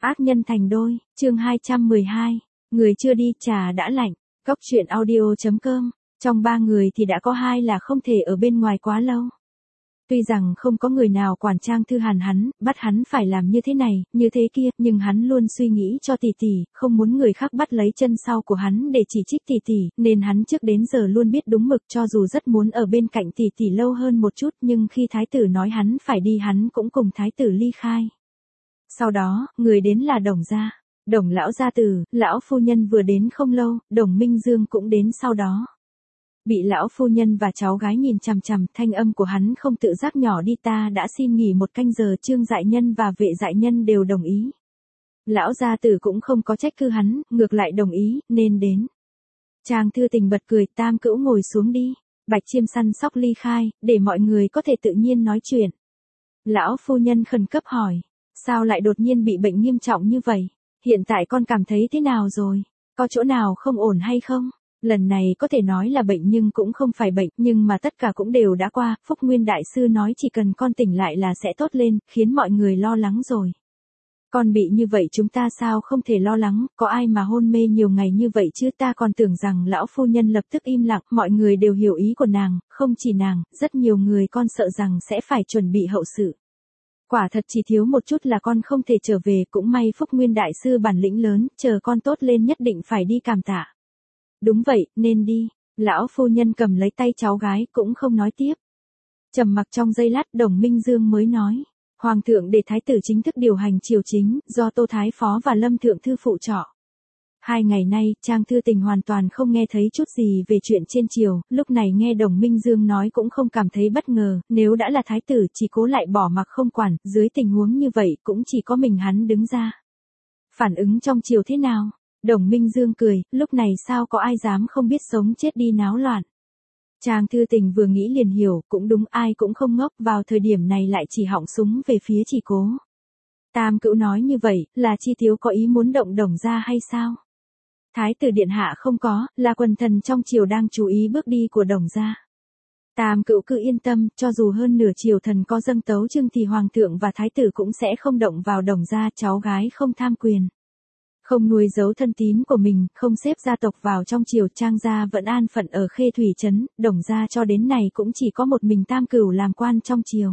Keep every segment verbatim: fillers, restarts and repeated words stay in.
Ác nhân thành đôi, chương hai trăm mười hai, người chưa đi trà đã lạnh, Cốc truyện audio chấm com, trong ba người thì đã có hai là không thể ở bên ngoài quá lâu. Tuy rằng không có người nào quản Trang Thư Hàn hắn, bắt hắn phải làm như thế này, như thế kia, nhưng hắn luôn suy nghĩ cho tỷ tỷ, không muốn người khác bắt lấy chân sau của hắn để chỉ trích tỷ tỷ, nên hắn trước đến giờ luôn biết đúng mực cho dù rất muốn ở bên cạnh tỷ tỷ lâu hơn một chút, nhưng khi thái tử nói hắn phải đi hắn cũng cùng thái tử ly khai. Sau đó, người đến là Đồng gia. Đồng lão gia tử, lão phu nhân vừa đến không lâu, Đồng Minh Dương cũng đến sau đó. Bị lão phu nhân và cháu gái nhìn chằm chằm, thanh âm của hắn không tự giác nhỏ đi, ta đã xin nghỉ một canh giờ. Trương Dại Nhân và Vệ Dại Nhân đều đồng ý. Lão gia tử cũng không có trách cứ hắn, ngược lại đồng ý, nên đến. Trang Thư Tình bật cười, Tam Cữu ngồi xuống đi. Bạch Chiêm săn sóc ly khai, để mọi người có thể tự nhiên nói chuyện. Lão phu nhân khẩn cấp hỏi, sao lại đột nhiên bị bệnh nghiêm trọng như vậy? Hiện tại con cảm thấy thế nào rồi? Có chỗ nào không ổn hay không? Lần này có thể nói là bệnh nhưng cũng không phải bệnh, nhưng mà tất cả cũng đều đã qua. Phúc Nguyên Đại Sư nói chỉ cần con tỉnh lại là sẽ tốt lên, khiến mọi người lo lắng rồi. Con bị như vậy chúng ta sao không thể lo lắng, có ai mà hôn mê nhiều ngày như vậy chứ? Ta còn tưởng rằng lão phu nhân lập tức im lặng, mọi người đều hiểu ý của nàng, không chỉ nàng, rất nhiều người con sợ rằng sẽ phải chuẩn bị hậu sự. Quả thật chỉ thiếu một chút là con không thể trở về, cũng may Phúc Nguyên Đại Sư bản lĩnh lớn, chờ con tốt lên nhất định phải đi cảm tạ. Đúng vậy, nên đi. Lão phu nhân cầm lấy tay cháu gái, cũng không nói tiếp. Trầm mặc trong giây lát, Đồng Minh Dương mới nói. Hoàng thượng để thái tử chính thức điều hành triều chính, do Tô Thái Phó và Lâm Thượng Thư phụ trọ. Hai ngày nay, Trang Thư Tình hoàn toàn không nghe thấy chút gì về chuyện trên triều, lúc này nghe Đồng Minh Dương nói cũng không cảm thấy bất ngờ, nếu đã là thái tử chỉ cố lại bỏ mặc không quản, dưới tình huống như vậy cũng chỉ có mình hắn đứng ra. Phản ứng trong triều thế nào? Đồng Minh Dương cười, lúc này sao có ai dám không biết sống chết đi náo loạn. Trang Thư Tình vừa nghĩ liền hiểu, cũng đúng, ai cũng không ngốc, vào thời điểm này lại chỉ họng súng về phía Chỉ Cố. Tam Cữu nói như vậy, là Chi Thiếu có ý muốn động Đồng gia hay sao? Thái tử điện hạ không có, là quần thần trong triều đang chú ý bước đi của Đồng gia. Tam Cữu cứ yên tâm, cho dù hơn nửa triều thần có dâng tấu chương thì hoàng thượng và thái tử cũng sẽ không động vào Đồng gia. Cháu gái không tham quyền, không nuôi giấu thân tín của mình, không xếp gia tộc vào trong triều. Trang gia vẫn an phận ở Khê Thủy trấn, Đồng gia cho đến này cũng chỉ có một mình Tam Cửu làm quan trong triều.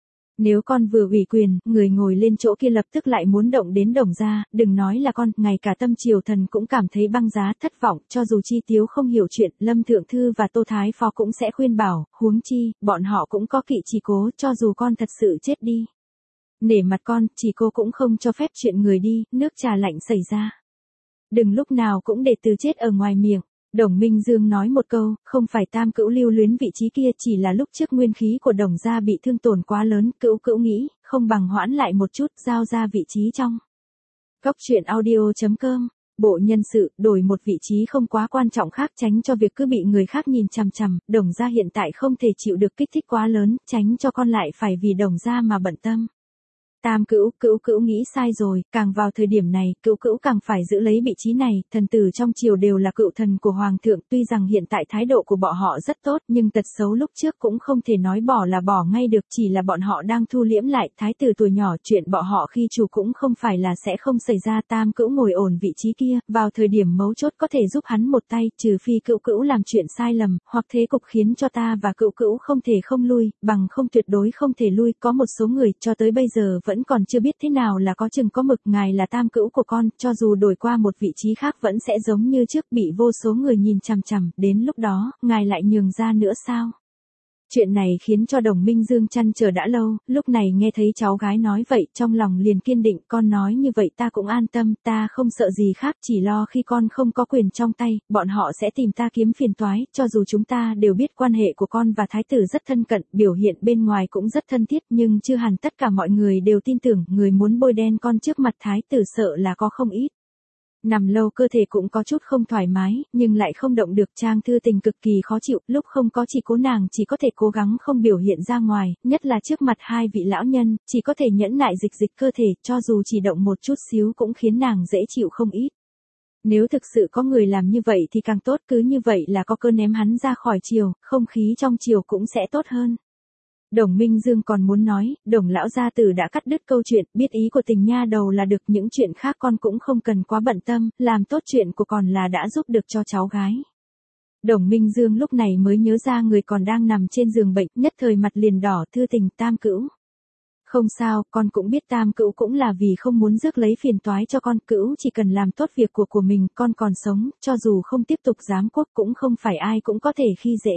Nếu con vừa ủy quyền, người ngồi lên chỗ kia lập tức lại muốn động đến Đồng gia, đừng nói là con, ngay cả tâm triều thần cũng cảm thấy băng giá, thất vọng, cho dù Chi Tiếu không hiểu chuyện, Lâm Thượng Thư và Tô Thái Phó cũng sẽ khuyên bảo, huống chi, bọn họ cũng có kỵ Chỉ Cố, cho dù con thật sự chết đi. Nể mặt con, Chỉ Cố cũng không cho phép chuyện người đi, nước trà lạnh xảy ra. Đừng lúc nào cũng để từ chết ở ngoài miệng. Đồng Minh Dương nói một câu, không phải Tam Cữu lưu luyến vị trí kia, chỉ là lúc trước nguyên khí của Đồng gia bị thương tổn quá lớn, Cữu Cữu nghĩ, không bằng hoãn lại một chút, giao ra vị trí trong. Cốc truyện audio chấm com, bộ nhân sự, đổi một vị trí không quá quan trọng khác, tránh cho việc cứ bị người khác nhìn chằm chằm. Đồng gia hiện tại không thể chịu được kích thích quá lớn, tránh cho con lại phải vì Đồng gia mà bận tâm. Tam Cữu, Cữu Cữu nghĩ sai rồi, càng vào thời điểm này, Cữu Cữu càng phải giữ lấy vị trí này, thần tử trong triều đều là cựu thần của hoàng thượng, tuy rằng hiện tại thái độ của bọn họ rất tốt, nhưng tật xấu lúc trước cũng không thể nói bỏ là bỏ ngay được, chỉ là bọn họ đang thu liễm lại, thái tử tuổi nhỏ, chuyện bọn họ khi chủ cũng không phải là sẽ không xảy ra. Tam Cữu ngồi ổn vị trí kia, vào thời điểm mấu chốt có thể giúp hắn một tay, trừ phi Cữu Cữu làm chuyện sai lầm, hoặc thế cục khiến cho ta và Cữu Cữu không thể không lui, bằng không tuyệt đối không thể lui. Có một số người, cho tới bây giờ vẫn còn chưa biết thế nào là có chừng có mực. Ngài là Tam Cữu của con, cho dù đổi qua một vị trí khác vẫn sẽ giống như trước, bị vô số người nhìn chằm chằm, đến lúc đó, ngài lại nhường ra nữa sao? Chuyện này khiến cho Đồng Minh Dương trăn trở đã lâu, lúc này nghe thấy cháu gái nói vậy, trong lòng liền kiên định, con nói như vậy ta cũng an tâm, ta không sợ gì khác, chỉ lo khi con không có quyền trong tay, bọn họ sẽ tìm ta kiếm phiền toái, cho dù chúng ta đều biết quan hệ của con và thái tử rất thân cận, biểu hiện bên ngoài cũng rất thân thiết, nhưng chưa hẳn tất cả mọi người đều tin tưởng, người muốn bôi đen con trước mặt thái tử sợ là có không ít. Nằm lâu cơ thể cũng có chút không thoải mái, nhưng lại không động được. Trang Thư Tình cực kỳ khó chịu, lúc không có Chỉ Cố nàng chỉ có thể cố gắng không biểu hiện ra ngoài, nhất là trước mặt hai vị lão nhân, chỉ có thể nhẫn nại dịch dịch cơ thể, cho dù chỉ động một chút xíu cũng khiến nàng dễ chịu không ít. Nếu thực sự có người làm như vậy thì càng tốt, cứ như vậy là có cơ ném hắn ra khỏi triều, không khí trong triều cũng sẽ tốt hơn. Đồng Minh Dương còn muốn nói, Đồng lão gia tử đã cắt đứt câu chuyện, biết ý của tình nha đầu là được, những chuyện khác con cũng không cần quá bận tâm, làm tốt chuyện của con là đã giúp được cho cháu gái. Đồng Minh Dương lúc này mới nhớ ra người còn đang nằm trên giường bệnh, nhất thời mặt liền đỏ. Thư tình, Tam Cữu. Không sao, con cũng biết Tam Cữu cũng là vì không muốn rước lấy phiền toái cho con. Cữu chỉ cần làm tốt việc của của mình, con còn sống, cho dù không tiếp tục giám quốc cũng không phải ai cũng có thể khi dễ.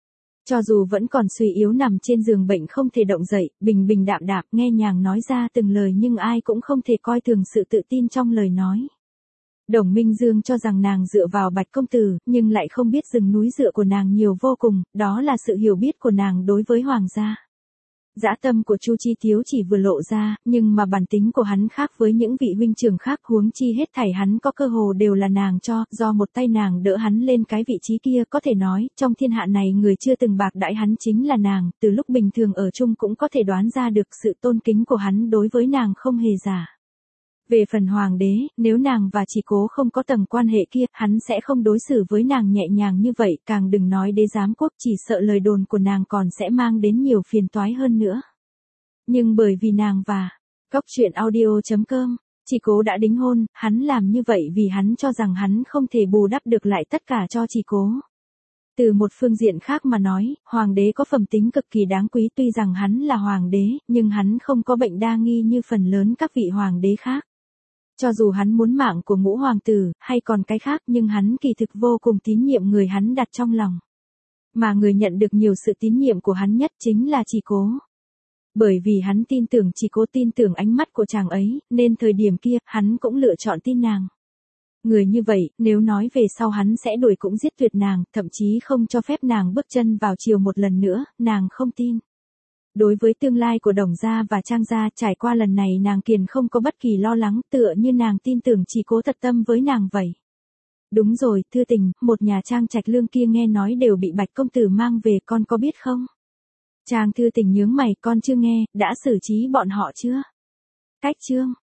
Cho dù vẫn còn suy yếu nằm trên giường bệnh không thể động dậy, bình bình đạm đạm nghe nhàng nói ra từng lời, nhưng ai cũng không thể coi thường sự tự tin trong lời nói. Đồng Minh Dương cho rằng nàng dựa vào Bạch công tử, nhưng lại không biết rừng núi dựa của nàng nhiều vô cùng, đó là sự hiểu biết của nàng đối với hoàng gia. Dã tâm của Chu Chi Thiếu chỉ vừa lộ ra, nhưng mà bản tính của hắn khác với những vị huynh trưởng khác, huống chi hết thảy hắn có cơ hồ đều là nàng cho, do một tay nàng đỡ hắn lên cái vị trí kia, có thể nói, trong thiên hạ này người chưa từng bạc đãi hắn chính là nàng, từ lúc bình thường ở chung cũng có thể đoán ra được sự tôn kính của hắn đối với nàng không hề giả. Về phần hoàng đế, nếu nàng và Chỉ Cố không có tầng quan hệ kia, hắn sẽ không đối xử với nàng nhẹ nhàng như vậy, càng đừng nói đế giám quốc, chỉ sợ lời đồn của nàng còn sẽ mang đến nhiều phiền toái hơn nữa. Nhưng bởi vì nàng và Góc Chuyện Audio chấm com, Chỉ Cố đã đính hôn, hắn làm như vậy vì hắn cho rằng hắn không thể bù đắp được lại tất cả cho Chỉ Cố. Từ một phương diện khác mà nói, hoàng đế có phẩm tính cực kỳ đáng quý, tuy rằng hắn là hoàng đế, nhưng hắn không có bệnh đa nghi như phần lớn các vị hoàng đế khác. Cho dù hắn muốn mạng của ngũ hoàng tử, hay còn cái khác, nhưng hắn kỳ thực vô cùng tín nhiệm người hắn đặt trong lòng. Mà người nhận được nhiều sự tín nhiệm của hắn nhất chính là Chỉ Cố. Bởi vì hắn tin tưởng Chỉ Cố, tin tưởng ánh mắt của chàng ấy, nên thời điểm kia, hắn cũng lựa chọn tin nàng. Người như vậy, nếu nói về sau hắn sẽ đuổi cũng giết tuyệt nàng, thậm chí không cho phép nàng bước chân vào triều một lần nữa, nàng không tin. Đối với tương lai của Đồng gia và Trang gia, trải qua lần này nàng kiền không có bất kỳ lo lắng, tựa như nàng tin tưởng Chỉ Cố thật tâm với nàng vậy. Đúng rồi, Thư tình, một nhà Trang Trạch Lương kia nghe nói đều bị Bạch công tử mang về, con có biết không? Trang Thư tình nhướng mày, con chưa nghe, đã xử trí bọn họ chưa? Cách chương